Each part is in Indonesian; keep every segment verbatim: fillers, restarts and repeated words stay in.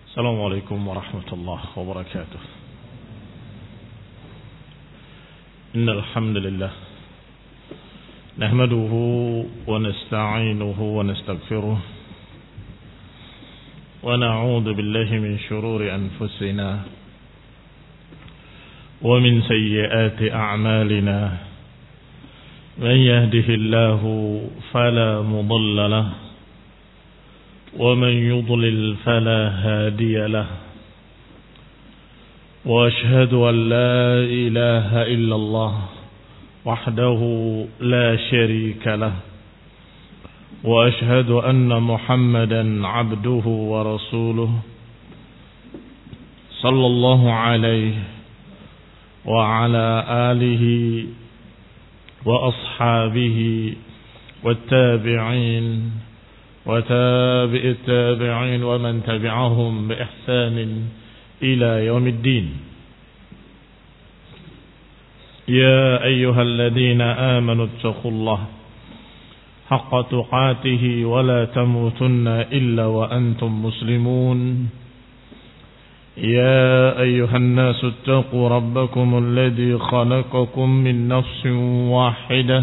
السلام عليكم ورحمة الله وبركاته. إن الحمد لله نحمده ونستعينه ونستغفره ونعوذ بالله من شرور أنفسنا ومن سيئات أعمالنا. من يهده الله فلا مضل له ومن يضلل فلا هادي له. وأشهد أن لا إله إلا الله وحده لا شريك له. وأشهد أن محمدا عبده ورسوله صلى الله عليه وعلى آله وأصحابه والتابعين وتابع التابعين ومن تبعهم بإحسان إلى يوم الدين. يا أيها الذين آمنوا اتقوا الله حق تقاته ولا تموتن إلا وأنتم مسلمون. يا أيها الناس اتقوا ربكم الذي خلقكم من نفس واحدة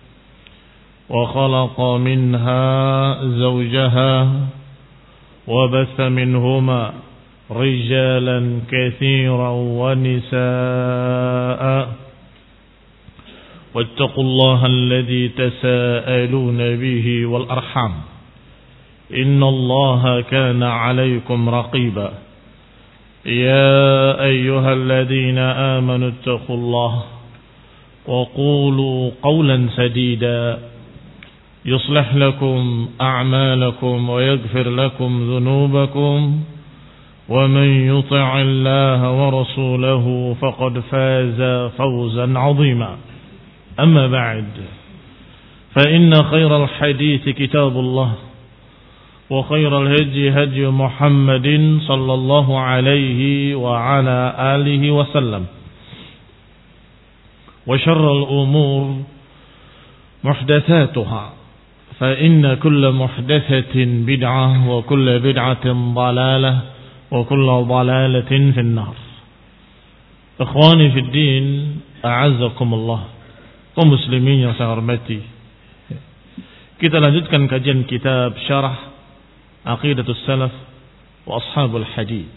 وخلق منها زوجها وبث منهما رجالا كثيرا ونساء واتقوا الله الذي تساءلون به والأرحام إن الله كان عليكم رقيبا. يا أيها الذين آمنوا اتقوا الله وقولوا قولا سديدا يصلح لكم أعمالكم ويغفر لكم ذنوبكم ومن يطع الله ورسوله فقد فاز فوزا عظيما. أما بعد فإن خير الحديث كتاب الله وخير الهدي هدي محمد صلى الله عليه وعلى آله وسلم وشر الأمور محدثاتها فإن كل محدثة بدعة وكل بدعة ضلالة وكل ضلالة في النار. إخواني في الدين أعزكم الله. Kaum muslimin yang saya hormati, kita lanjutkan kajian kitab Syarah Aqidatus Salaf wa Ashabul Hadith,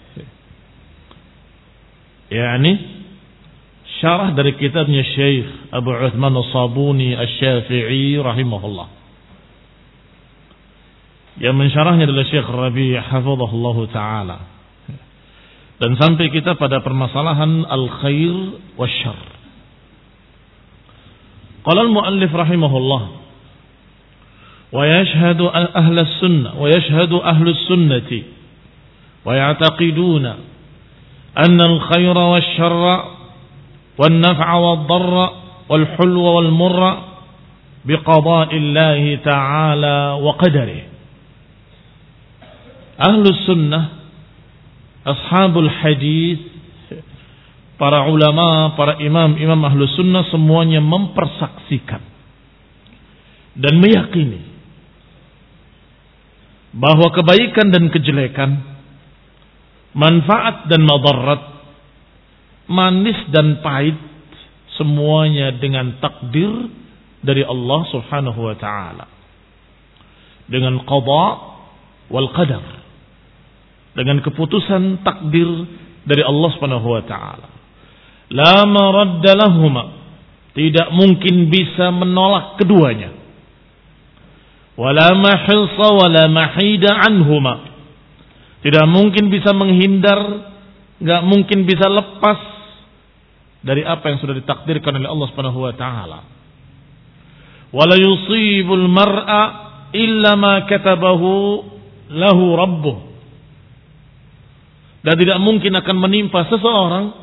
yakni syarah dari kitabnya Syekh Abu Uthman As-Sabuni Asy-Syafi'i rahimahullah. Yang mensyarahnya adalah Syekh Rabi' hafizahullah taala. Dan sampai kita pada permasalahan al-khair wasyarr. Qala al-muallif rahimahullah wa yashhadu ahlus sunnah wa yashhadu ahlus sunnati wa ya'taqiduna anna al-khaira wasyarra wan-naf'a wad-darra wal-hulwa wal-murra biqada'illahi ta'ala wa qadarihi. Ahlus sunnah, ashabul hadis, para ulama, para imam-imam ahlus sunnah semuanya mempersaksikan dan meyakini bahwa kebaikan dan kejelekan, manfaat dan madarat, manis dan pahit, semuanya dengan takdir dari Allah subhanahu wa ta'ala, dengan qada wal qadar, dengan keputusan takdir dari Allah subhanahu wa ta'ala. La maradda lahuma, tidak mungkin bisa menolak keduanya. Wala mahilsa wala mahida anhuma, tidak mungkin bisa menghindar, enggak mungkin bisa lepas dari apa yang sudah ditakdirkan oleh Allah subhanahu wa ta'ala. Wala yusibul mar'a illa ma katabahu lahu rabbuh, dan tidak mungkin akan menimpa seseorang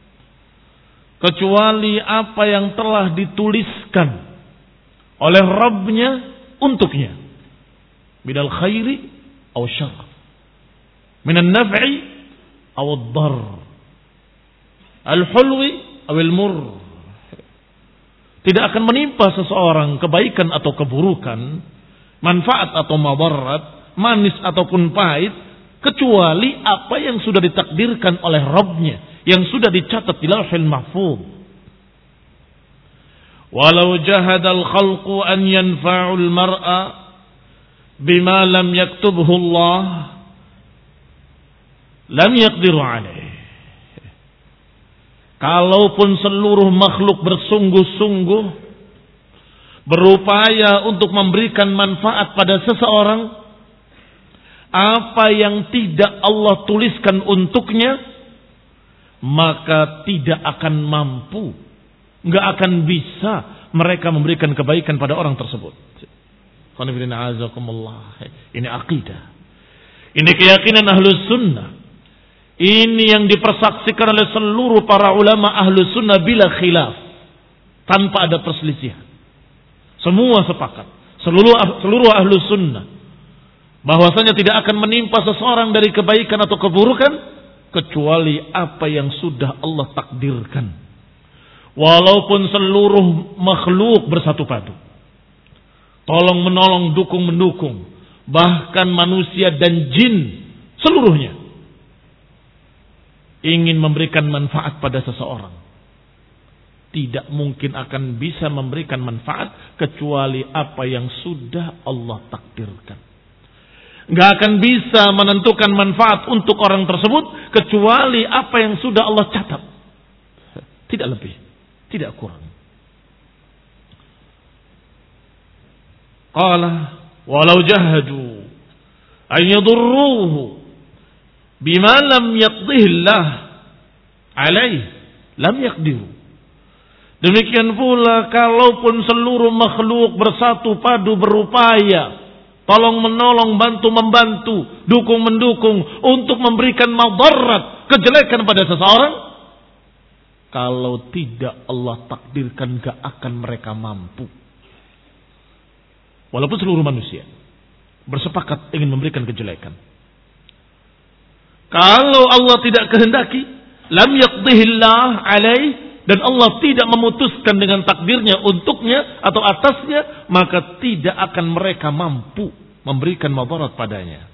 kecuali apa yang telah dituliskan oleh Rabbnya untuknya, minal khairi aw syarr, minan naf'i aw ad-darr, al-hulwi aw al-murr. Tidak akan menimpa seseorang kebaikan atau keburukan, manfaat atau madarat, manis ataupun pahit, kecuali apa yang sudah ditakdirkan oleh Rabbnya, yang sudah dicatat di Lauhul Mahfuz. Walau jahada al-khalqu an yanfa'u al-mar'a bima lam yaktubhu Allah lam yaqdiru alaih. Kalaupun seluruh makhluk bersungguh-sungguh berupaya untuk memberikan manfaat pada seseorang, apa yang tidak Allah tuliskan untuknya, maka tidak akan mampu, nggak akan bisa mereka memberikan kebaikan pada orang tersebut. Ini akidah, ini keyakinan Ahlus Sunnah. Ini yang dipersaksikan oleh seluruh para ulama Ahlus Sunnah bila khilaf, tanpa ada perselisihan. Semua sepakat, seluruh seluruh Ahlus Sunnah, bahwasanya tidak akan menimpa seseorang dari kebaikan atau keburukan kecuali apa yang sudah Allah takdirkan. Walaupun seluruh makhluk bersatu padu, tolong menolong, dukung mendukung, bahkan manusia dan jin seluruhnya ingin memberikan manfaat pada seseorang, tidak mungkin akan bisa memberikan manfaat kecuali apa yang sudah Allah takdirkan. Nggak akan bisa menentukan manfaat untuk orang tersebut kecuali apa yang sudah Allah catat. Tidak lebih, tidak kurang. Qala walau jahadu an yadurruhu bima lam yaqdihillah alaih lam yaqdiru. Demikian pula kalaupun seluruh makhluk bersatu padu berupaya tolong menolong, bantu membantu, dukung mendukung untuk memberikan madarat, kejelekan pada seseorang, kalau tidak Allah takdirkan gak akan mereka mampu. Walaupun seluruh manusia bersepakat ingin memberikan kejelekan, kalau Allah tidak kehendaki, lam yaqdihillah alaih, dan Allah tidak memutuskan dengan takdirnya untuknya atau atasnya, maka tidak akan mereka mampu memberikan madarat padanya.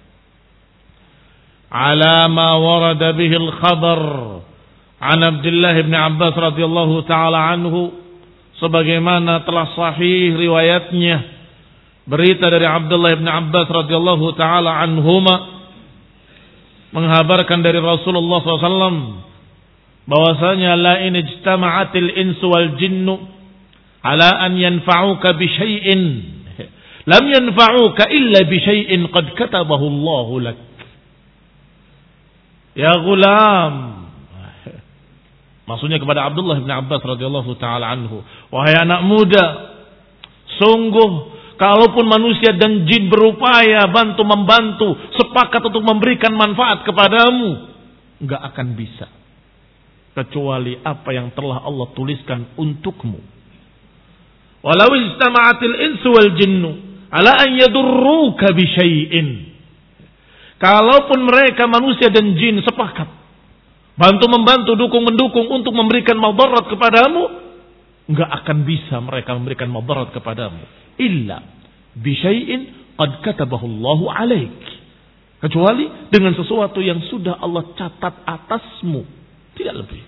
Ala ma warada bihi al-khabar an Abdullah bin Abbas radhiyallahu taala anhu, sebagaimana telah sahih riwayatnya berita dari Abdullah bin Abbas radhiyallahu taala anhuma, menghabarkan dari Rasulullah sallallahu alaihi wasallam bahwasanya la in ijtama'atil insu wal jinnu ala an yanfa'uka bi syai'in lam yanfa'uka illa bi syai'in qad katabahu Allahu lak. Ya gulam, maksudnya kepada Abdullah bin Abbas radhiyallahu taala anhu, wahai anak muda, sungguh kalaupun manusia dan jin berupaya bantu membantu, sepakat untuk memberikan manfaat kepadamu, enggak akan bisa kecuali apa yang telah Allah tuliskan untukmu. Walau istama'atil insu wal jinnu ala an yadurruka bi syai'in. Kalaupun mereka manusia dan jin sepakat bantu membantu, dukung mendukung untuk memberikan madarat kepadamu, enggak akan bisa mereka memberikan madarat kepadamu illa bi syai'in qad katabahu Allahu alaik, kecuali dengan sesuatu yang sudah Allah catat atasmu. Tidak lebih.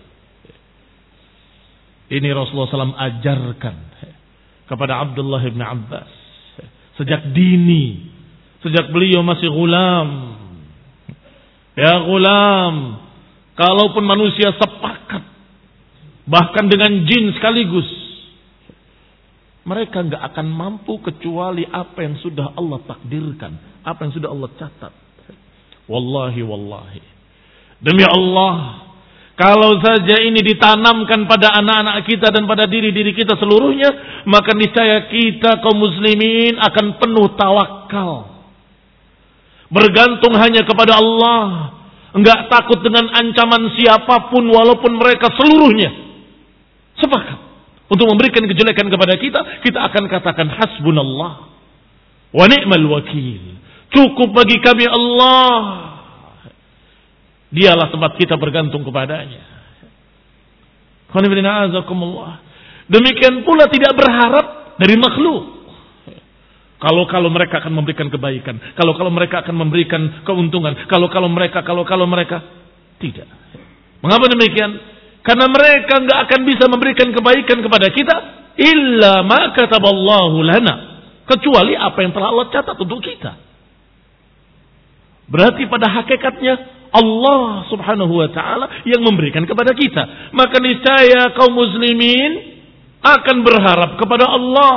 Ini Rasulullah shallallahu alaihi wasallam ajarkan kepada Abdullah bin Abbas sejak dini, sejak beliau masih gulam. Ya gulam, kalaupun manusia sepakat, bahkan dengan jin sekaligus, mereka nggak akan mampu kecuali apa yang sudah Allah takdirkan, apa yang sudah Allah catat. Wallahi wallahi, demi Allah, kalau saja ini ditanamkan pada anak-anak kita dan pada diri-diri kita seluruhnya, maka niscaya kita kaum muslimin akan penuh tawakal, bergantung hanya kepada Allah, enggak takut dengan ancaman siapapun walaupun mereka seluruhnya sepakat untuk memberikan kejelekan kepada kita. Kita akan katakan hasbunallah wa ni'mal wakil, cukup bagi kami Allah, dialah tempat kita bergantung kepadanya. Demikian pula tidak berharap dari makhluk. Kalau-kalau mereka akan memberikan kebaikan. Kalau-kalau mereka akan memberikan keuntungan. Kalau-kalau mereka, kalau-kalau mereka. Tidak. Mengapa demikian? Karena mereka nggak akan bisa memberikan kebaikan kepada kita. Illa ma kataballahu lana. Kecuali apa yang telah Allah catat untuk kita. Berarti pada hakikatnya Allah subhanahu wa ta'ala yang memberikan kepada kita. Maka niscaya kaum muslimin akan berharap kepada Allah.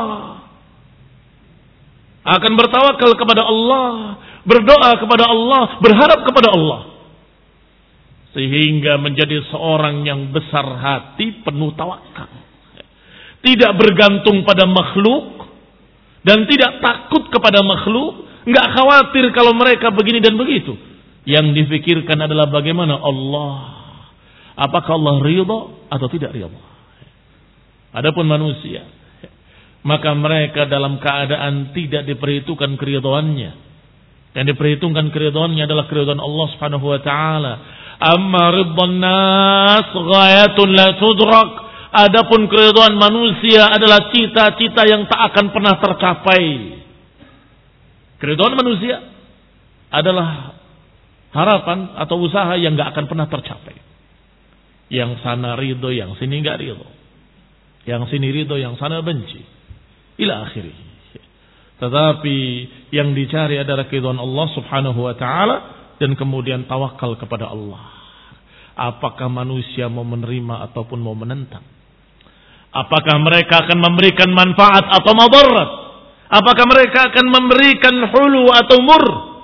Akan bertawakal kepada Allah, berdoa kepada Allah, berharap kepada Allah. Sehingga menjadi seorang yang besar hati, penuh tawakal. Tidak bergantung pada makhluk dan tidak takut kepada makhluk, enggak khawatir kalau mereka begini dan begitu. Yang difikirkan adalah bagaimana Allah. Apakah Allah ridha atau tidak ridha? Adapun manusia, maka mereka dalam keadaan tidak diperhitungkan keridhaannya. Yang diperhitungkan keridhaannya adalah keridhaan Allah Subhanahu wa taala. Amma ridwan nas ghayatun la tudrak. Adapun keridhaan manusia adalah cita-cita yang tak akan pernah tercapai. Keridhaan manusia adalah harapan atau usaha yang enggak akan pernah tercapai. Yang sana ridho, yang sini enggak ridho. Yang sini ridho, yang sana benci. Ila akhirih. Tetapi yang dicari adalah keridhaan Allah Subhanahu wa taala dan kemudian tawakal kepada Allah. Apakah manusia mau menerima ataupun mau menentang? Apakah mereka akan memberikan manfaat atau madarat? Apakah mereka akan memberikan hulu atau mur?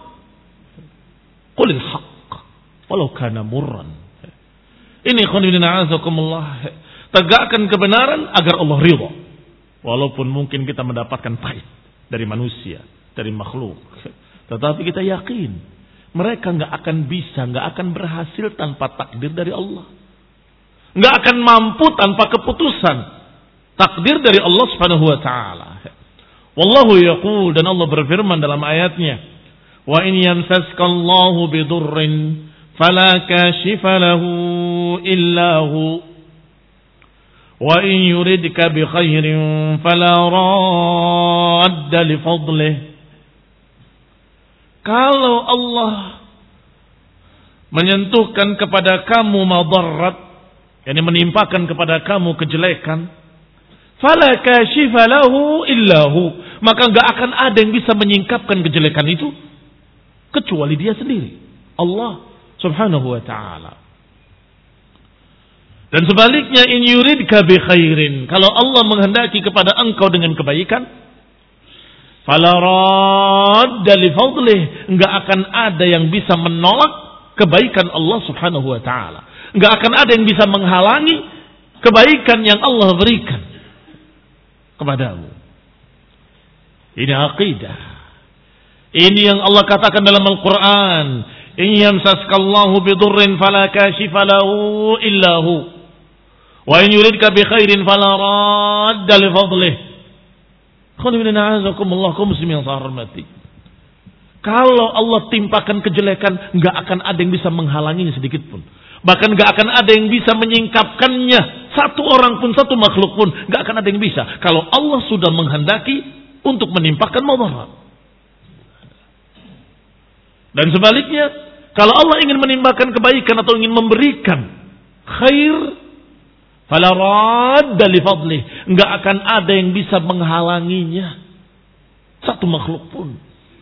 Qulil haqq walau kana murran. Ini khonidina azakumullah. Tegakkan kebenaran agar Allah ridha. Walaupun mungkin kita mendapatkan pahit dari manusia, dari makhluk. Tetapi kita yakin mereka nggak akan bisa, nggak akan berhasil tanpa takdir dari Allah. Nggak akan mampu tanpa keputusan takdir dari Allah Subhanahu wa taala. Wallahu yaqul, dan Allah berfirman dalam ayatnya, wa in yamsaskallahu bidurrin fala kashifa lahu illa hu wa in yuridka bi khairin fala radda li fadlih. Kalau Allah menyentuhkan kepada kamu madarat, yakni menimpakan kepada kamu kejelekan, fala kashifa lahu illa hu, maka enggak akan ada yang bisa menyingkapkan kejelekan itu kecuali Dia sendiri, Allah Subhanahu wa taala. Dan sebaliknya, in yuridka bi khairin, kalau Allah menghendaki kepada engkau dengan kebaikan, fala radda li fadlih, enggak akan ada yang bisa menolak kebaikan Allah Subhanahu wa taala. Enggak akan ada yang bisa menghalangi kebaikan yang Allah berikan kepadamu. Ini aqidah. Ini yang Allah katakan dalam Al-Qur'an, in yamsaskallahu bidurrin fala kashifa lahu illa hu. Wa in yuridka bi khairin fala radda li fadlih. Khonibina azakumullah, kaum muslimin yang saya hormati. Kalau Allah timpakan kejelekan, enggak akan ada yang bisa menghalanginya sedikit pun. Bahkan enggak akan ada yang bisa menyingkapkannya. Satu orang pun, satu makhluk pun enggak akan ada yang bisa. Kalau Allah sudah menghendaki untuk menimpakan madarat. Dan sebaliknya, kalau Allah ingin menimpakan kebaikan atau ingin memberikan khair, fala radda li fadlih, enggak akan ada yang bisa menghalanginya, satu makhluk pun.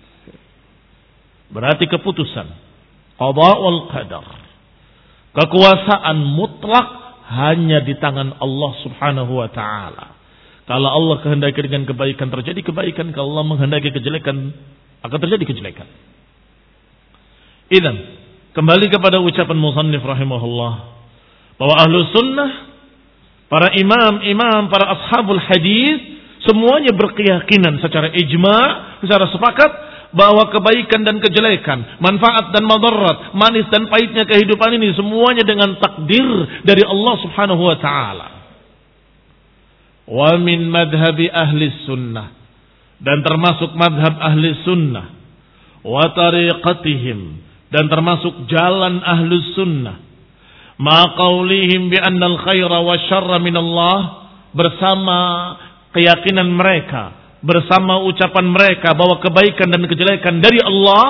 Berarti keputusan qada wal qadar, kekuasaan mutlak hanya di tangan Allah Subhanahu wa taala. Kalau Allah kehendaki dengan kebaikan, terjadi kebaikan. Kalau Allah menghendaki kejelekan, akan terjadi kejelekan. Idzan, kembali kepada ucapan musannif rahimahullah, bahwa ahlu sunnah, para imam-imam, para ashabul hadis, semuanya berkeyakinan secara ijma', secara sepakat, bahwa kebaikan dan kejelekan, manfaat dan madarat, manis dan pahitnya kehidupan ini, semuanya dengan takdir dari Allah Subhanahu wa ta'ala. Wa min madhabi ahli sunnah, dan termasuk madhab ahli sunnah, wa tariqatihim, dan termasuk jalan ahli sunnah, ma qaulihim bi anna al-khaira wa syarra min Allah, bersama keyakinan mereka bersama ucapan mereka bahwa kebaikan dan kejelekan dari Allah,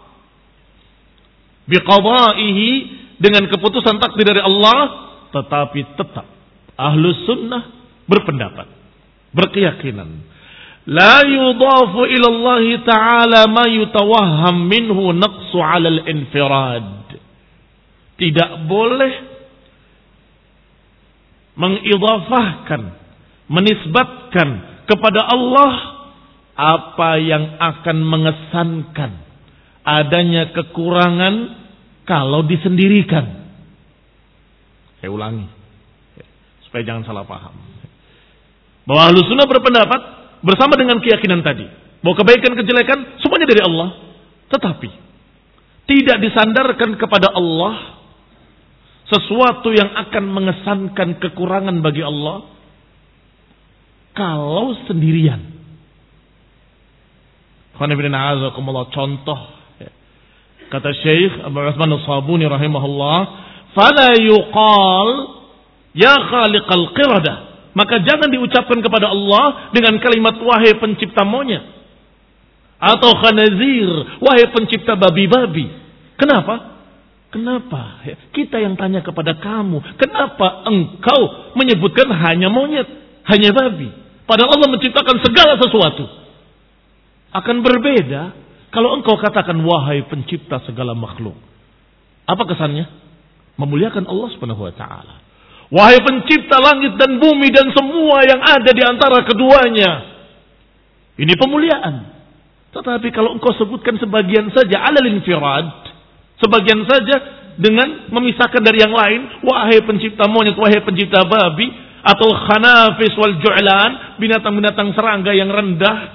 biqadaihi, dengan keputusan takdir dari Allah, tetapi tetap Ahlus Sunnah berpendapat, berkeyakinan, la yudafu ila Allah Ta'ala ma yutawahham minhu naqsu 'ala al-infirad. Tidak boleh mengidhafahkan, menisbatkan kepada Allah apa yang akan mengesankan adanya kekurangan kalau disendirikan. Saya ulangi supaya jangan salah paham. Bahwa Ahlus Sunnah berpendapat bersama dengan keyakinan tadi bahwa kebaikan kejelekan semuanya dari Allah, tetapi tidak disandarkan kepada Allah sesuatu yang akan mengesankan kekurangan bagi Allah kalau sendirian. Contoh, kata Syekh Abu Utsman As-Sabuni rahimahullah, fala yuqal ya khaliqal qiradah, maka jangan diucapkan kepada Allah dengan kalimat wahai pencipta monyet, atau khanazir, wahai pencipta babi-babi. Kenapa? Kenapa? Kita yang tanya kepada kamu, kenapa engkau menyebutkan hanya monyet, hanya babi? Padahal Allah menciptakan segala sesuatu. Akan berbeda kalau engkau katakan wahai pencipta segala makhluk. Apa kesannya? Memuliakan Allah Subhanahu wa taala. Wahai pencipta langit dan bumi dan semua yang ada di antara keduanya. Ini pemuliaan. Tetapi kalau engkau sebutkan sebagian saja alal infirad, sebagian saja dengan memisahkan dari yang lain, wahai pencipta monyet, wahai pencipta babi, atau khanafis wal ju'lan, binatang-binatang serangga yang rendah.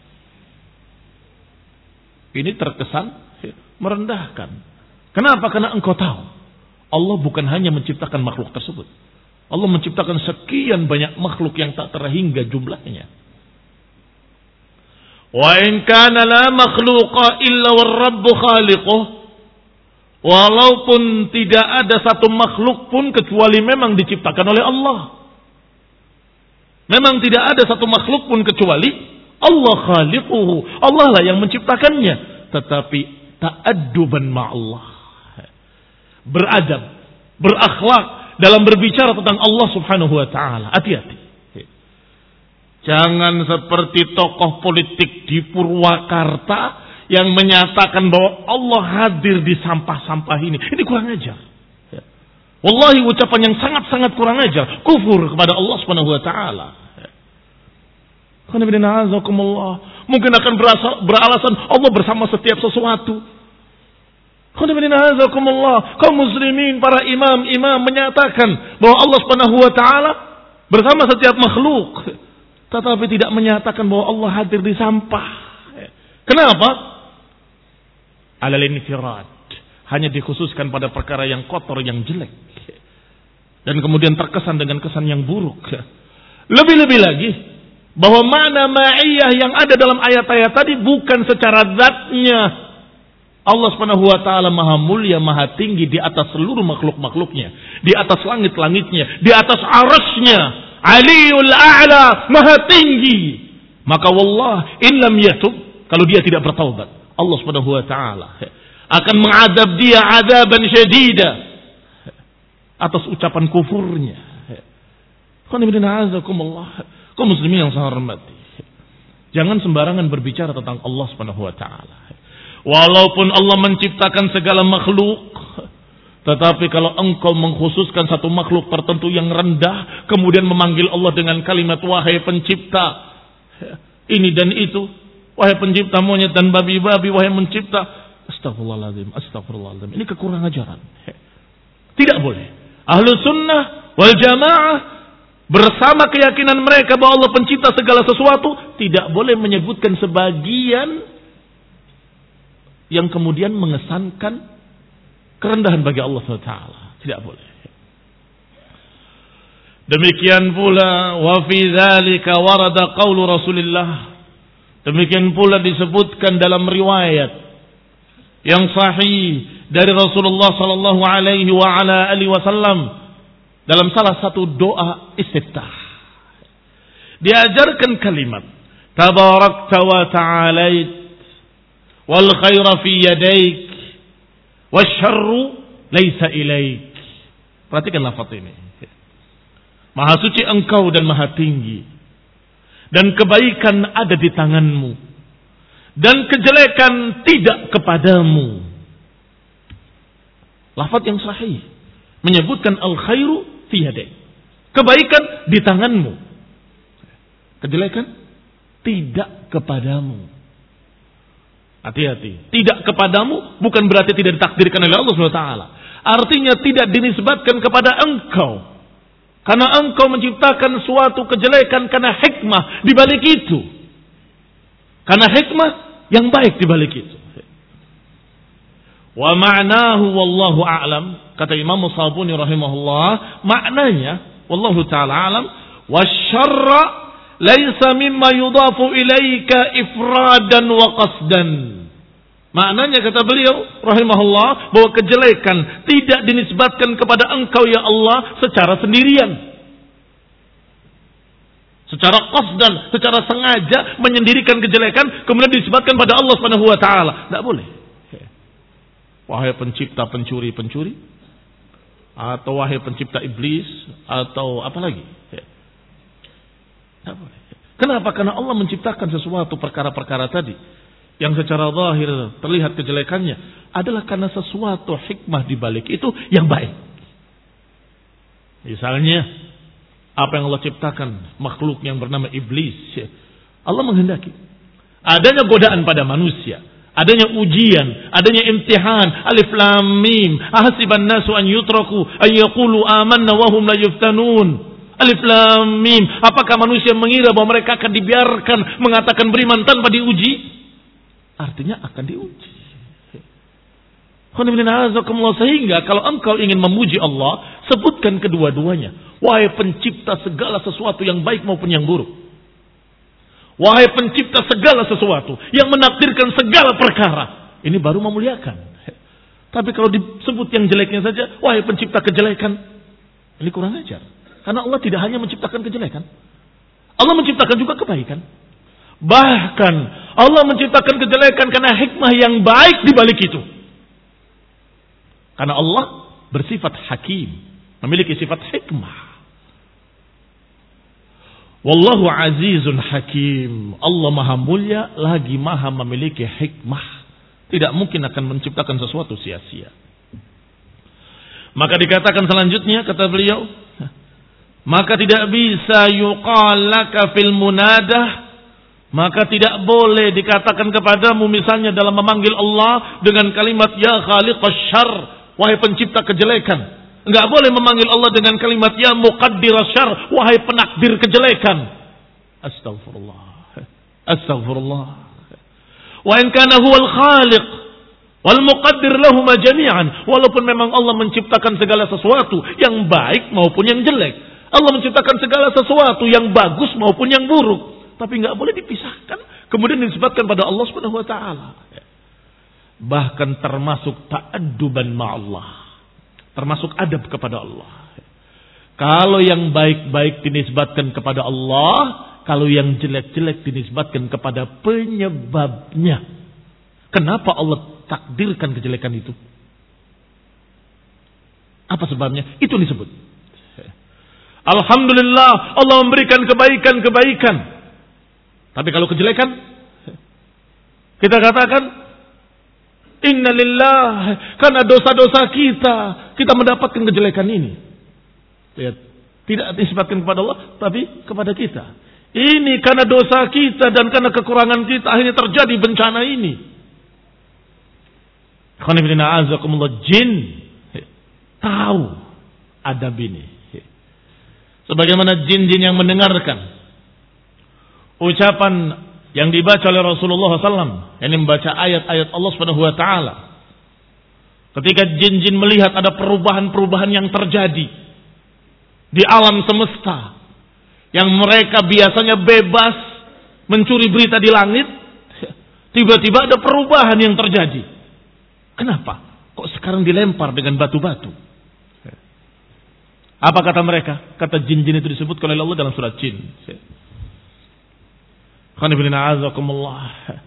Ini terkesan merendahkan. Kenapa? Karena engkau tahu Allah bukan hanya menciptakan makhluk tersebut. Allah menciptakan sekian banyak makhluk yang tak terhingga jumlahnya. Wa in kana la makhluqa illa war-rabb khaliquh. Walaupun tidak ada satu makhluk pun kecuali memang diciptakan oleh Allah. Memang tidak ada satu makhluk pun kecuali Allah khaliquhu. Allah lah yang menciptakannya. Tetapi ta'adduban ma'allah. Beradab, berakhlak dalam berbicara tentang Allah Subhanahu wa taala. Hati-hati. Jangan seperti tokoh politik di Purwakarta yang menyatakan bahwa Allah hadir di sampah-sampah ini. Ini kurang ajar. Wallahi ucapan yang sangat-sangat kurang ajar. Kufur kepada Allah Subhanahu wa taala. Mungkin akan berasa, beralasan Allah bersama setiap sesuatu. Kaum muslimin, para imam-imam menyatakan bahwa Allah Subhanahu wa taala bersama setiap makhluk, tetapi tidak menyatakan bahwa Allah hadir di sampah. Kenapa? Alal infirad, hanya dikhususkan pada perkara yang kotor, yang jelek, dan kemudian terkesan dengan kesan yang buruk. Lebih-lebih lagi bahwa makna ma'iyah yang ada dalam ayat-ayat tadi bukan secara zatnya. Allah Subhanahu wa taala maha mulia, maha tinggi di atas seluruh makhluk-makhluknya, di atas langit-langitnya, di atas arasy-Nya, Aliyul A'la, maha tinggi. Maka wallah in lam yatub, kalau dia tidak bertaubat, Allah Subhanahu wa taala akan mengadab dia adaban syadida atas ucapan kufurnya. Kaum muslimin yang saya hormati, jangan sembarangan berbicara tentang Allah Subhanahu wa taala. Walaupun Allah menciptakan segala makhluk, tetapi kalau engkau mengkhususkan satu makhluk tertentu yang rendah, kemudian memanggil Allah dengan kalimat wahai pencipta ini dan itu, wahai pencipta monyet dan babi-babi, wahai mencipta, astagfirullahaladzim, astagfirullahaladzim. Ini kekurangan ajaran. Tidak boleh. Ahlus Sunnah wal Jamaah bersama keyakinan mereka bahwa Allah pencipta segala sesuatu, tidak boleh menyebutkan sebagian yang kemudian mengesankan kerendahan bagi Allah subhanahu wa taala. Tidak boleh. Demikian pula wa fi dzalika warada qaulu Rasulillah. Demikian pula disebutkan dalam riwayat yang sahih dari Rasulullah sallallahu alaihi wa ala alihi wasallam dalam salah satu doa istiftah. Diajarkan kalimat tabarakta wa ta'alait, wal khaira fi yadaik, wasyarru laisa ilaik. Perhatikan lafaz ini. Maha suci engkau dan maha tinggi, dan kebaikan ada di tanganmu, dan kejelekan tidak kepadamu. Lafaz yang sahih menyebutkan al-khairu fi yadaik. Kebaikan di tanganmu. Kejelekan tidak kepadamu. Hati-hati. Tidak kepadamu bukan berarti tidak ditakdirkan oleh Allah subhanahu wa taala. Artinya tidak dinisbatkan kepada engkau. Karena engkau menciptakan suatu kejelekan karena hikmah di balik itu. Karena hikmah yang baik di balik itu. Wa ma'nahu wallahu a'lam, kata Imam Sabuni rahimahullah, maknanya wallahu ta'ala a'lam, wasyarra laisa mimma yudafu ilaika ifradan wa qasdan. Maknanya kata beliau rahimahullah bahwa kejelekan tidak dinisbatkan kepada engkau ya Allah secara sendirian, secara qasdan, secara sengaja menyendirikan kejelekan kemudian dinisbatkan pada Allah Subhanahu wa taala. Tidak boleh. Wahai pencipta pencuri-pencuri, atau wahai pencipta iblis, atau apa lagi? Tidak boleh. Kenapa? Karena Allah menciptakan sesuatu perkara-perkara tadi yang secara zahir terlihat kejelekannya adalah karena sesuatu hikmah di balik itu yang baik. Misalnya apa yang Allah ciptakan, makhluk yang bernama iblis. Allah menghendaki adanya godaan pada manusia, adanya ujian, adanya imtihan. Alif lam mim, ahasiban nasu an yutraku an yaqulu amanna wa hum la yuftanun. Alif lam mim, apakah manusia mengira bahwa mereka akan dibiarkan mengatakan beriman tanpa diuji? Artinya akan diuji. Sehingga kalau engkau ingin memuji Allah, sebutkan kedua-duanya. Wahai pencipta segala sesuatu yang baik maupun yang buruk. Wahai pencipta segala sesuatu yang menakdirkan segala perkara. Ini baru memuliakan. Tapi kalau disebut yang jeleknya saja, wahai pencipta kejelekan, ini kurang ajar. Karena Allah tidak hanya menciptakan kejelekan, Allah menciptakan juga kebaikan. Bahkan Allah menciptakan kejelekan karena hikmah yang baik di balik itu. Karena Allah bersifat hakim, memiliki sifat hikmah. Wallahu azizun hakim. Allah maha mulia lagi maha memiliki hikmah. Tidak mungkin akan menciptakan sesuatu sia-sia. Maka dikatakan selanjutnya, kata beliau, maka tidak bisa yuqalaka fil munadah, maka tidak boleh dikatakan kepadamu misalnya dalam memanggil Allah dengan kalimat ya khaliqash syarr, wahai pencipta kejelekan. Enggak boleh memanggil Allah dengan kalimat ya muqaddiras syarr, wahai penakdir kejelekan. Astagfirullah. Astagfirullah. Wa in kana huwal khaliq wal muqaddir lahuma jami'an, walaupun memang Allah menciptakan segala sesuatu yang baik maupun yang jelek. Allah menciptakan segala sesuatu yang bagus maupun yang buruk, tapi enggak boleh dipisahkan kemudian disebutkan pada Allah Subhanahu wa taala. Bahkan termasuk ta'adduban ma'allah, termasuk adab kepada Allah. Kalau yang baik-baik dinisbatkan kepada Allah, kalau yang jelek-jelek dinisbatkan kepada penyebabnya. Kenapa Allah takdirkan kejelekan itu? Apa sebabnya? Itu disebut. Alhamdulillah Allah memberikan kebaikan-kebaikan. Tapi kalau kejelekan, kita katakan innalillah, karena dosa-dosa kita, kita mendapatkan kejelekan ini. Lihat, tidak disebutkan kepada Allah, tapi kepada kita. Ini karena dosa kita dan karena kekurangan kita, akhirnya terjadi bencana ini. Jin tahu adab ini. Sebagaimana jin-jin yang mendengarkan ucapan yang dibaca oleh Rasulullah shallallahu alaihi wasallam, yang membaca ayat-ayat Allah Subhanahu wa taala. Ketika jin-jin melihat ada perubahan-perubahan yang terjadi di alam semesta, yang mereka biasanya bebas mencuri berita di langit, tiba-tiba ada perubahan yang terjadi. Kenapa? Kok sekarang dilempar dengan batu-batu? Apa kata mereka? Kata jin-jin itu disebutkan oleh Allah dalam surat Jin. Qanibina azakumullah.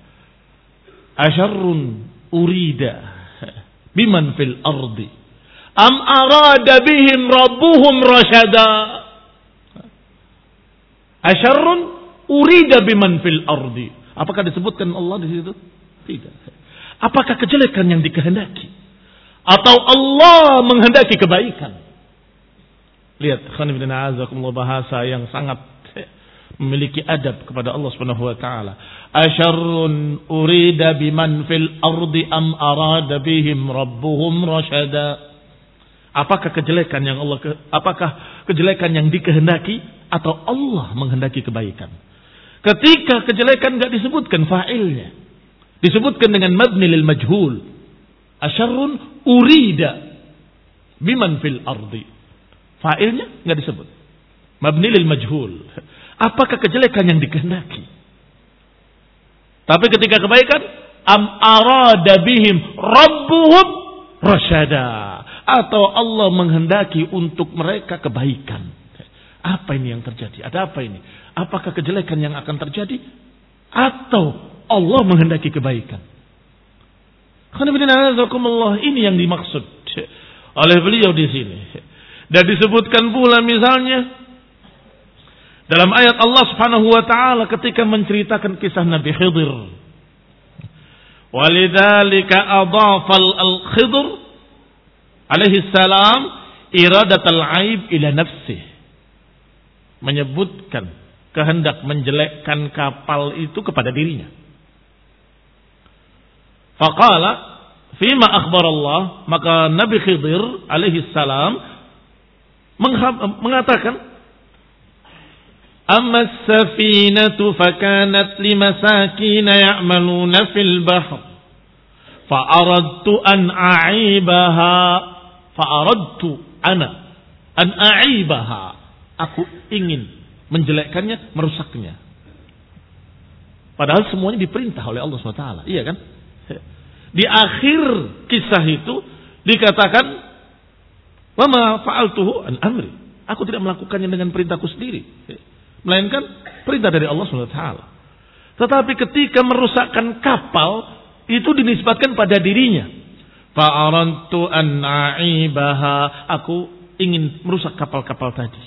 Asyarrun urida biman fil ardi am arada bihim rabbuhum rasyada. Asyarrun urida biman fil ardi. Apakah disebutkan Allah di situ? Tidak. Apakah kejelekan yang dikehendaki atau Allah menghendaki kebaikan? Lihat, khonibina azakumullah, bahasa yang sangat memiliki adab kepada Allah Subhanahu wa taala. Asyarrun urida biman fil ardi am arada bihim rabbuhum rasyada. Apakah kejelekan yang Allah apakah kejelekan yang dikehendaki atau Allah menghendaki kebaikan? Ketika kejelekan enggak disebutkan fa'ilnya, disebutkan dengan mabni lil majhul. Asyarrun urida biman fil ardi. Fa'ilnya enggak disebut. Mabni lil majhul. Apakah kejelekan yang dikehendaki? Tapi ketika kebaikan, am arada bihim rabbuhum rasyada, atau Allah menghendaki untuk mereka kebaikan. Apa ini yang terjadi? Ada apa ini? Apakah kejelekan yang akan terjadi atau Allah menghendaki kebaikan? Ini yang dimaksud oleh beliau di sini. Dan disebutkan pula misalnya dalam ayat Allah Subhanahu wa taala ketika menceritakan kisah Nabi Khidir. Walidzalika adhafal al-Khidir alaihi salam iradatal aib ila nafsih. Menyebutkan kehendak menjelekkan kapal itu kepada dirinya. Faqala fima akhbar Allah, maka Nabi Khidir alaihi salam mengatakan, amma as-safinatu fakanat limasakin ya'maluna fil bahr fa aradtu an a'ibaha fa aradtu ana an a'ibaha, aku ingin menjelekkannya, merusaknya. Padahal semuanya diperintah oleh Allah subhanahu wa taala. Iya kan? Di akhir kisah itu dikatakan, wa ma fa'altuhu an amri. Aku tidak melakukannya dengan perintahku sendiri, melainkan perintah dari Allah subhanahu wa taala. Tetapi ketika merusakkan kapal, itu dinisbatkan pada dirinya. Fa'arantu an a'ibaha, aku ingin merusak kapal-kapal tadi.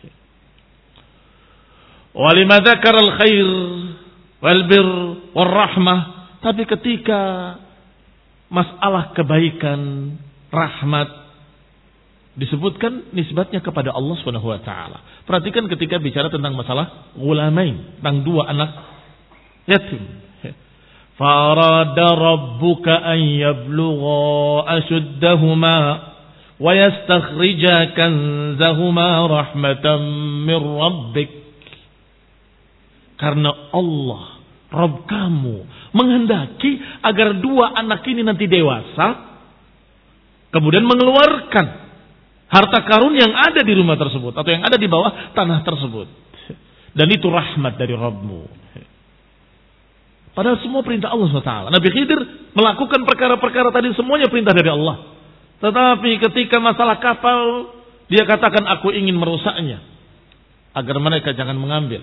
Walima dzakara al-khair wal bir wal rahmah, tapi ketika masalah kebaikan, rahmat disebutkan nisbatnya kepada Allah Subhanahu wa taala. Perhatikan ketika bicara tentang masalah ghulamain, tentang dua anak yatim. Farada rabbuka an yablugha ashuddahuma wa yastakhrija kanzahuma rahmatan min rabbik. Karena Allah, Rabb kamu, menghendaki agar dua anak ini nanti dewasa, kemudian mengeluarkan harta karun yang ada di rumah tersebut atau yang ada di bawah tanah tersebut. Dan itu rahmat dari Rabbmu. Padahal semua perintah Allah subhanahu wa taala. Nabi Khidir melakukan perkara-perkara tadi semuanya perintah dari Allah. Tetapi ketika masalah kapal, dia katakan aku ingin merusaknya agar mereka jangan mengambil.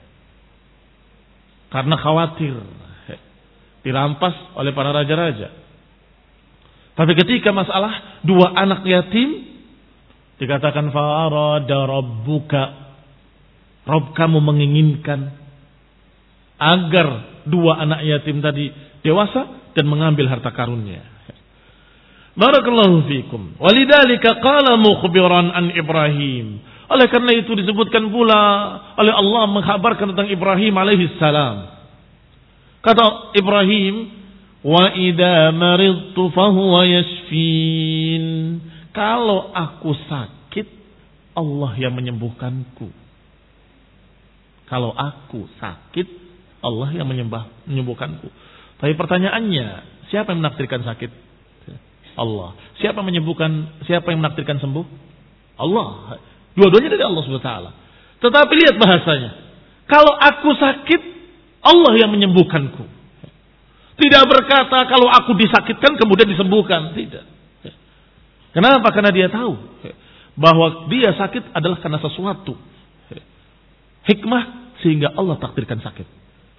Karena khawatir dirampas oleh para raja-raja. Tapi ketika masalah dua anak yatim, dikatakan fa'arada rabbuka, Rabb kamu menginginkan agar dua anak yatim tadi dewasa dan mengambil harta karunnya. Barakallahu fikum. Walidzalika qala mukhbiran an Ibrahim. Oleh karena itu disebutkan pula oleh Allah mengkhabarkan tentang Ibrahim alaihi salam. Kata Ibrahim, wa idza maridtu fahuwa yashfin. Kalau aku sakit, Allah yang menyembuhkanku. Kalau aku sakit, Allah yang menyembah, menyembuhkanku. Tapi pertanyaannya, siapa yang menakdirkan sakit? Allah. Siapa yang menyembuhkan? Siapa yang menakdirkan sembuh? Allah. Dua-duanya dari Allah subhanahu wa taala. Tetapi lihat bahasanya. Kalau aku sakit, Allah yang menyembuhkanku. Tidak berkata kalau aku disakitkan kemudian disembuhkan. Tidak. Kenapa? Karena dia tahu bahwa dia sakit adalah karena sesuatu hikmah sehingga Allah takdirkan sakit.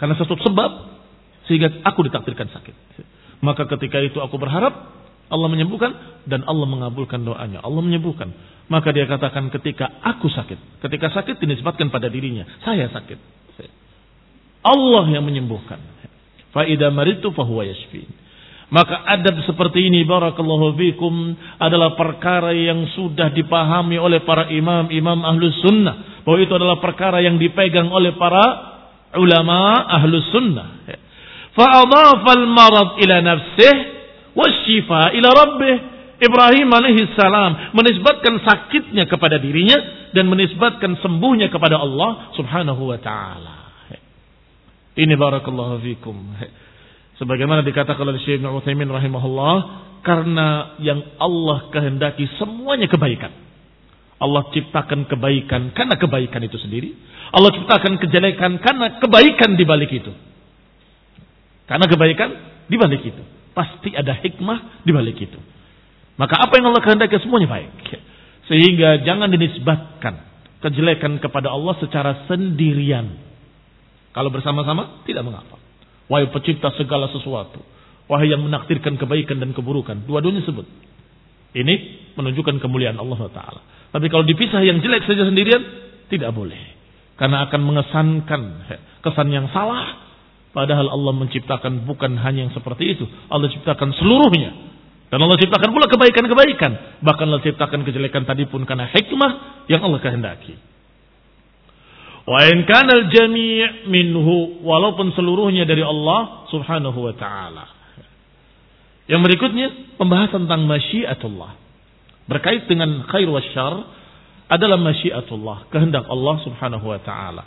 Karena sesuatu sebab sehingga aku ditakdirkan sakit. Maka ketika itu aku berharap Allah menyembuhkan dan Allah mengabulkan doanya. Allah menyembuhkan. Maka dia katakan ketika aku sakit. Ketika sakit dinisbatkan pada dirinya. Saya sakit. Allah yang menyembuhkan. Fa idza maridtu fa huwa yashfi. Maka adab seperti ini barakallahu fikum adalah perkara yang sudah dipahami oleh para imam-imam ahlus sunnah. Bahwa itu adalah perkara yang dipegang oleh para ulama ahlus sunnah. Fa'adhafa al-marad ila nafsih wasyifa ila rabbih. Ibrahim alaihi salam menisbatkan sakitnya kepada dirinya dan menisbatkan sembuhnya kepada Allah subhanahu wa ta'ala. Ini barakallahu fikum. Sebagaimana dikatakan oleh Syekh Ibnu Utsaimin rahimahullah, karena yang Allah kehendaki semuanya kebaikan. Allah ciptakan kebaikan karena kebaikan itu sendiri. Allah ciptakan kejelekan karena kebaikan di balik itu. Karena kebaikan di balik itu. Pasti ada hikmah di balik itu. Maka apa yang Allah kehendaki semuanya baik. Sehingga jangan dinisbatkan kejelekan kepada Allah secara sendirian. Kalau bersama-sama tidak mengapa. Wahai pencipta segala sesuatu. Wahai yang menakdirkan kebaikan dan keburukan. Dua-duanya sebut. Ini menunjukkan kemuliaan Allah Ta'ala. Tapi kalau dipisah yang jelek saja sendirian, tidak boleh. Karena akan mengesankan kesan yang salah. Padahal Allah menciptakan bukan hanya yang seperti itu. Allah ciptakan seluruhnya. Dan Allah ciptakan pula kebaikan-kebaikan. Bahkan Allah ciptakan kejelekan tadi pun karena hikmah yang Allah kehendaki. Wa in kana al-jami' minhu, walaupun seluruhnya dari Allah subhanahu wa ta'ala. Yang berikutnya pembahasan tentang masyiatullah. Berkait dengan khair wa syarr adalah masyiatullah, kehendak Allah subhanahu wa ta'ala.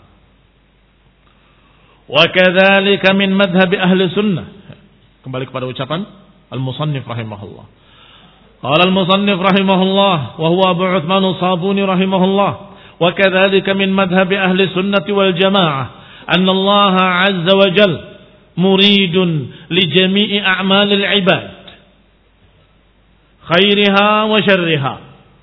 Wa kadzalika min madhhab ahli sunnah. Kembali kepada ucapan al-musannif rahimahullah. Qala al-musannif rahimahullah wa huwa Abu Utsman as-Sabuni rahimahullah. وكذلك من مذهب أهل السنة والجماعة أن الله عز وجل مريد لجميع أعمال العباد خيرها وشرها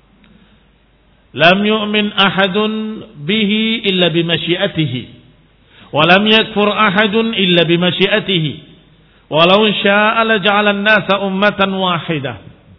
لم يؤمن أحد به إلا بمشيئته ولم يكفر أحد إلا بمشيئته ولو شاء لجعل الناس أمة واحدة.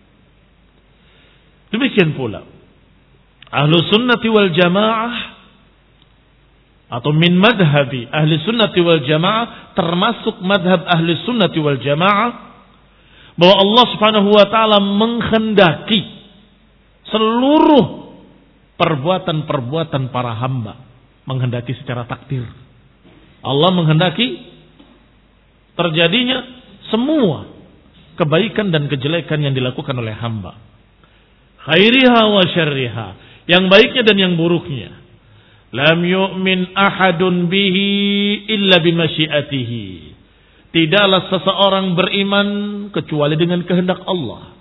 Demikian pula Ahlu sunnati wal jamaah atau min madhabi ahli sunnati wal jamaah, termasuk madhab ahli sunnati wal jamaah, bahwa Allah subhanahu wa ta'ala menghendaki seluruh perbuatan-perbuatan para hamba, menghendaki secara takdir. Allah menghendaki terjadinya semua kebaikan dan kejelekan yang dilakukan oleh hamba, khairiha wa syarriha, yang baiknya dan yang buruknya. Lam yu'min ahadun bihi illa bimasyiatihi. Tidaklah seseorang beriman kecuali dengan kehendak Allah.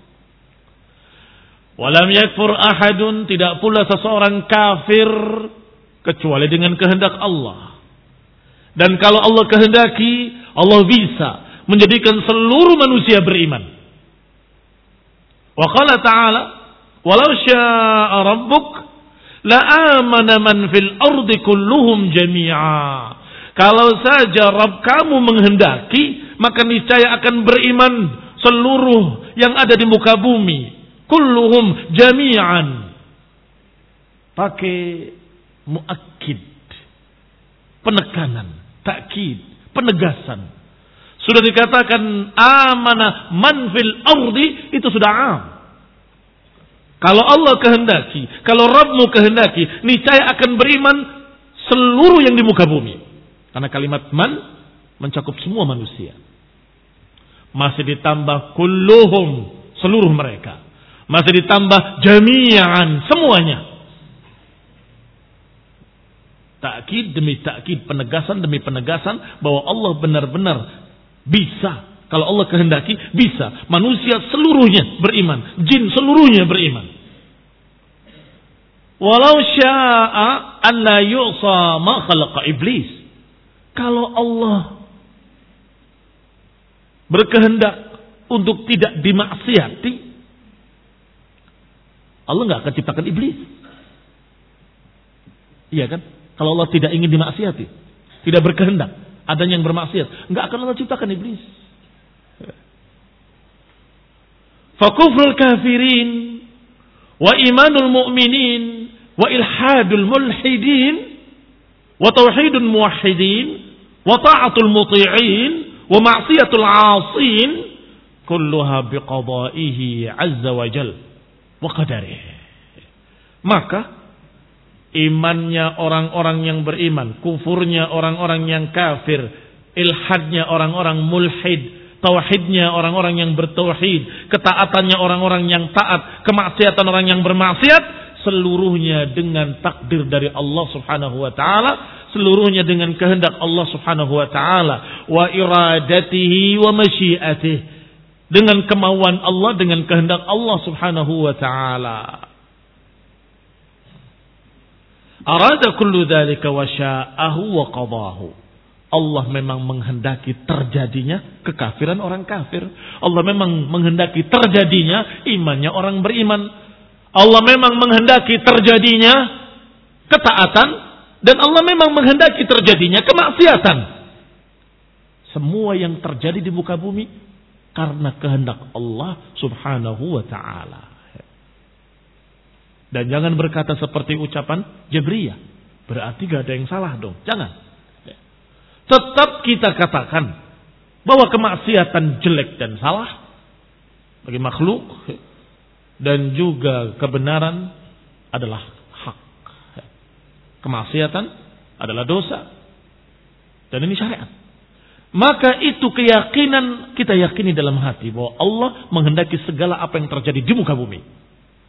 Walam yakfur ahadun, tidak pula seseorang kafir kecuali dengan kehendak Allah. Dan kalau Allah kehendaki, Allah bisa menjadikan seluruh manusia beriman. Wa qala ta'ala, walau syaa rabbuk la amana man fil ardi kulluhum jami'a. Kalau saja Rabb kamu menghendaki, maka niscaya akan beriman seluruh yang ada di muka bumi, kulluhum jami'an. Pakai muakkid, penekanan, takkid, penegasan. Sudah dikatakan amana man fil ardi, itu sudah am. Kalau Allah kehendaki, kalau Rabbmu kehendaki, niscaya akan beriman seluruh yang di muka bumi. Karena kalimat man mencakup semua manusia. Masih ditambah kulluhum, seluruh mereka. Masih ditambah jami'an, semuanya. Takkid demi takkid, penegasan demi penegasan bahwa Allah benar-benar bisa. Kalau Allah kehendaki, bisa. Manusia seluruhnya beriman. Jin seluruhnya beriman. Walau sya'a an la yu'sa ma khalaqa iblis. Kalau Allah berkehendak untuk tidak dimaksiati, Allah nggak akan ciptakan iblis. Iya kan? Kalau Allah tidak ingin dimaksiati, tidak berkehendak, adanya yang bermaksiat, enggak akan Allah ciptakan iblis. Fakufrul kafirin wa imanul mu'minin wa ilhadul mulhidin wa tauhidul muwahhidin wa ta'atul muti'in wa ma'siyatul 'asin kulluha biqada'ihi 'azza wa jalla wa qadarihi. Maka imannya orang-orang yang beriman, kufurnya orang-orang yang kafir, ilhadnya orang-orang mulhid, tauhidnya orang-orang yang bertauhid, ketaatannya orang-orang yang taat, kemaksiatan orang yang bermaksiat, seluruhnya dengan takdir dari Allah Subhanahu wa taala, seluruhnya dengan kehendak Allah Subhanahu wa taala, wa iradatihi wa masyiatihi, dengan kemauan Allah, dengan kehendak Allah Subhanahu wa taala. Arada kullu dzalika wa sya'ahu wa qadahu. Allah memang menghendaki terjadinya kekafiran orang kafir. Allah memang menghendaki terjadinya imannya orang beriman. Allah memang menghendaki terjadinya ketaatan, dan Allah memang menghendaki terjadinya kemaksiatan. Semua yang terjadi di muka bumi karena kehendak Allah Subhanahu wa taala. Dan jangan berkata seperti ucapan Jabriyah, berarti gak ada yang salah dong. Jangan. Tetap kita katakan bahwa kemaksiatan jelek dan salah bagi makhluk, dan juga kebenaran adalah hak. Kemaksiatan adalah dosa, dan ini syariat. Maka itu keyakinan kita yakini dalam hati bahwa Allah menghendaki segala apa yang terjadi di muka bumi.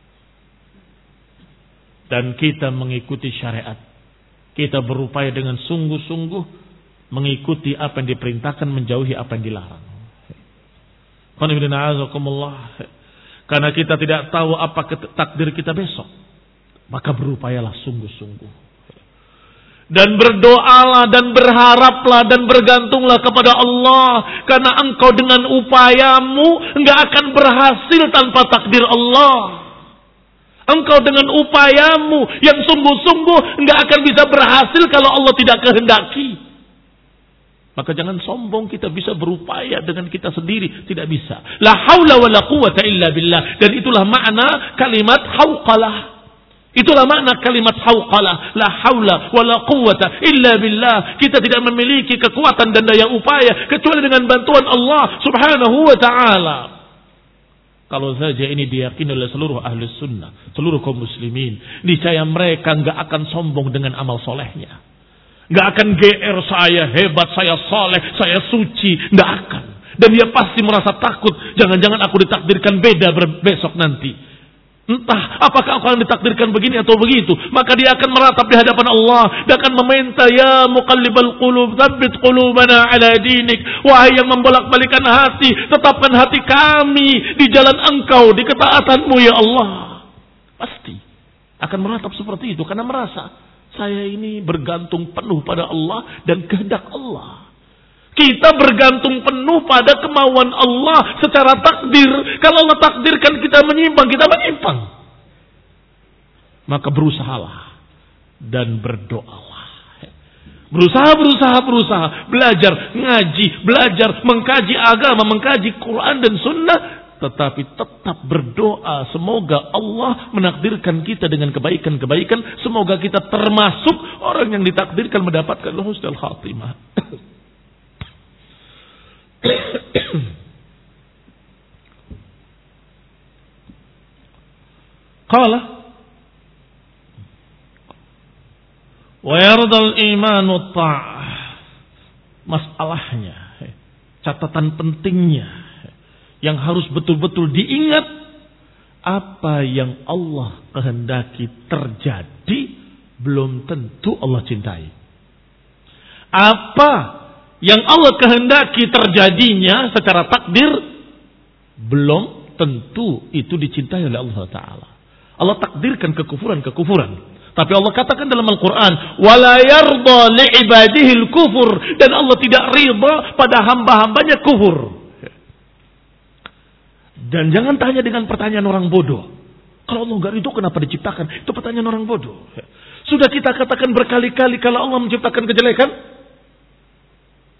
Dan kita mengikuti syariat. Kita berupaya dengan sungguh-sungguh mengikuti apa yang diperintahkan, menjauhi apa yang dilarang. Karena kita tidak tahu apa takdir kita besok, maka berupayalah sungguh-sungguh. Dan berdoalah dan berharaplah dan bergantunglah kepada Allah. Karena engkau dengan upayamu enggak akan berhasil tanpa takdir Allah. Engkau dengan upayamu yang sungguh-sungguh enggak akan bisa berhasil kalau Allah tidak kehendaki. Maka jangan sombong kita bisa berupaya dengan kita sendiri, tidak bisa. La haula wala quwata illa billah. Dan itulah makna kalimat hauqalah. Itulah makna kalimat hauqalah. La haula wala quwata illa billah. Kita tidak memiliki kekuatan dan daya upaya kecuali dengan bantuan Allah Subhanahu wa taala. Kalau saja ini diyakini oleh seluruh ahli sunnah, seluruh kaum muslimin, niscaya mereka enggak akan sombong dengan amal solehnya. Enggak akan G R, saya hebat, saya soleh, saya suci. Enggak akan. Dan dia pasti merasa takut, jangan-jangan aku ditakdirkan beda besok nanti. Entah apakah aku akan ditakdirkan begini atau begitu. Maka dia akan meratap di hadapan Allah. Dia akan meminta, ya muqallibal qulub, tsabbit qulubana ala dinik. Wahai yang membolak-balikan hati, tetapkan hati kami di jalan engkau, di ketaatanmu ya Allah. Pasti akan meratap seperti itu. Karena merasa, saya ini bergantung penuh pada Allah dan kehendak Allah. Kita bergantung penuh pada kemauan Allah secara takdir. Kalau Allah takdirkan kita menyimpang, kita menyimpang. Maka berusahalah dan berdoalah. Berusaha, berusaha, berusaha. Belajar, ngaji, belajar, mengkaji agama, mengkaji Quran dan Sunnah. Tetapi tetap berdoa. Semoga Allah menakdirkan kita dengan kebaikan-kebaikan. Semoga kita termasuk orang yang ditakdirkan mendapatkan husnul khatimah. Qala wa yardal iman wa ta'ah. Masalahnya, catatan pentingnya yang harus betul-betul diingat, apa yang Allah kehendaki terjadi belum tentu Allah cintai. Apa yang Allah kehendaki terjadinya secara takdir belum tentu itu dicintai oleh Allah Ta'ala. Allah takdirkan kekufuran-kekufuran, tapi Allah katakan dalam Al-Quran, wala yarda li'ibadihil kufur, dan Allah tidak ridha pada hamba-hambanya kufur. Dan jangan tanya dengan pertanyaan orang bodoh. Kalau Allah enggak ridho, kenapa diciptakan? Itu pertanyaan orang bodoh. Sudah kita katakan berkali-kali, kalau Allah menciptakan kejelekan,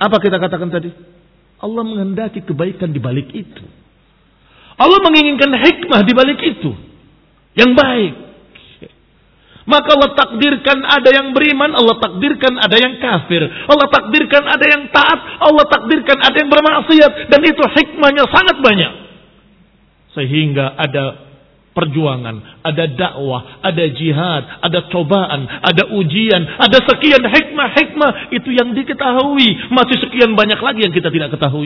Apa kita katakan tadi? Allah menghendaki kebaikan di balik itu. Allah menginginkan hikmah di balik itu. Yang baik. Maka Allah takdirkan ada yang beriman, Allah takdirkan ada yang kafir. Allah takdirkan ada yang taat, Allah takdirkan ada yang bermaksiat. Dan itu hikmahnya sangat banyak. Sehingga ada perjuangan, ada dakwah, ada jihad, ada cobaan, ada ujian, ada sekian hikmah-hikmah. Itu yang diketahui. Masih sekian banyak lagi yang kita tidak ketahui.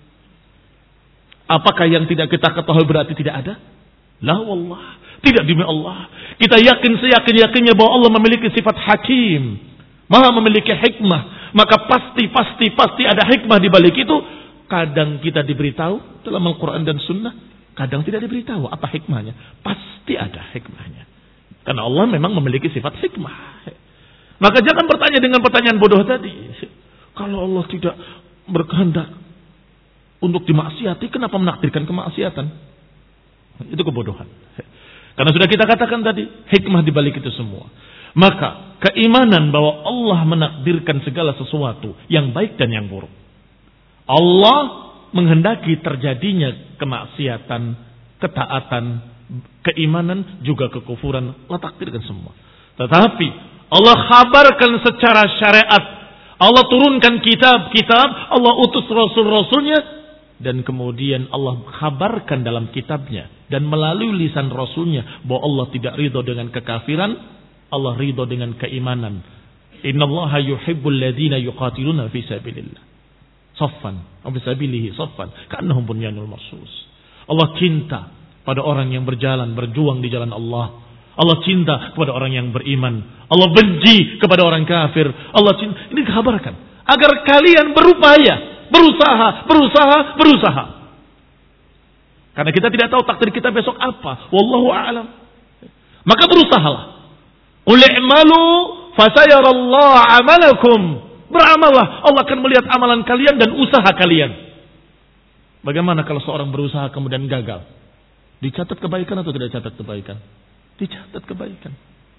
Apakah yang tidak kita ketahui berarti tidak ada? La wallah. Tidak, demi Allah. Kita yakin seyakin-yakinnya bahwa Allah memiliki sifat hakim. Maha memiliki hikmah. Maka pasti, pasti, pasti ada hikmah di balik itu. Kadang kita diberitahu dalam Al-Quran dan Sunnah. Kadang tidak diberitahu apa hikmahnya. Pasti ada hikmahnya. Karena Allah memang memiliki sifat hikmah. Maka jangan bertanya dengan pertanyaan bodoh tadi. Kalau Allah tidak berkehendak untuk dimaksiati, kenapa menakdirkan kemaksiatan? Itu kebodohan. Karena sudah kita katakan tadi, hikmah di balik itu semua. Maka keimanan bahwa Allah menakdirkan segala sesuatu yang baik dan yang buruk. Allah menghendaki terjadinya kemaksiatan, ketaatan, keimanan, juga kekufuran. Allah takdirkan semua. Tetapi Allah khabarkan secara syariat. Allah turunkan kitab-kitab, Allah utus rasul-rasulnya. Dan kemudian Allah kabarkan dalam kitabnya dan melalui lisan rasulnya bahwa Allah tidak ridho dengan kekafiran, Allah ridho dengan keimanan. Innallaha yuhibbul ladzina yuqatiluna fi sabilillah saffan wa fi sabilihi saffan ka'annahum bunyanul marsus. Allah cinta pada orang yang berjalan berjuang di jalan Allah. Allah cinta kepada orang yang beriman. Allah benci kepada orang kafir. Allah cinta. Ini dikabarkan agar kalian berupaya, berusaha, berusaha, berusaha. Karena kita tidak tahu takdir kita besok apa. Wallahu a'lam. Maka berusahalah. Qul i'malu fasayarallahu 'amalakum. Beramallah, Allah akan melihat amalan kalian dan usaha kalian. Bagaimana kalau seorang berusaha kemudian gagal? Dicatat kebaikan atau tidak catat kebaikan? Dicatat kebaikan.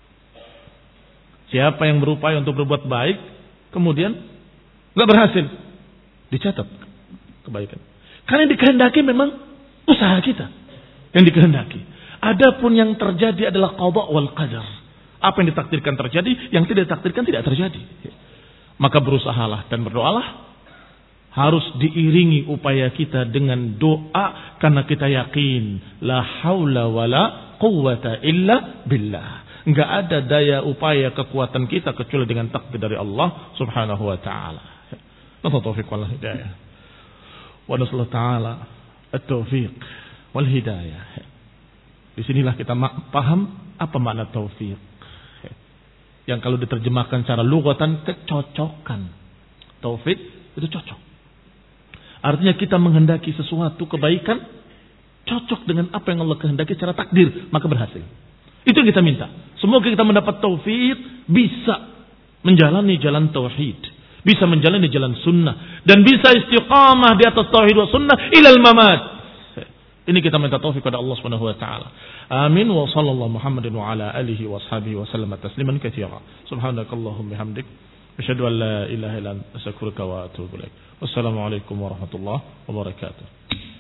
Siapa yang berupaya untuk berbuat baik kemudian enggak berhasil? Dicatat kebaikan. Karena yang dikehendaki memang usaha kita yang dikehendaki. Adapun yang terjadi adalah qada wal qadar. Apa yang ditakdirkan terjadi, yang tidak ditakdirkan tidak terjadi. Maka berusahalah dan berdoalah. Harus diiringi upaya kita dengan doa karena kita yakin la haula wala quwwata illa billah. Enggak ada daya upaya kekuatan kita kecuali dengan takdir dari Allah Subhanahu wa taala. Taufiq wal hidayah. Wa nasallahu ta'ala at-taufiq wal hidayah. Disinilah kita paham apa makna taufiq. Yang kalau diterjemahkan secara lughatan kecocokan. Taufik itu cocok. Artinya kita menghendaki sesuatu kebaikan cocok dengan apa yang Allah kehendaki secara takdir, maka berhasil. Itu yang kita minta. Semoga kita mendapat taufik bisa menjalani jalan tauhid. Bisa menjalani jalan sunnah. Dan bisa istiqamah di atas tauhid wa sunnah ilal mamat. Ini kita minta taufik kepada Allah Subhanahu wa taala. Amin wa sallallahu Muhammadin wa ala alihi wa ashabihi wa sallam tasliman katsira. Subhanakallahumma bihamdik asyhadu an la ilaha illa anta astaghfiruka wa atubu ilaik. Wassalamu alaikum warahmatullahi wabarakatuh.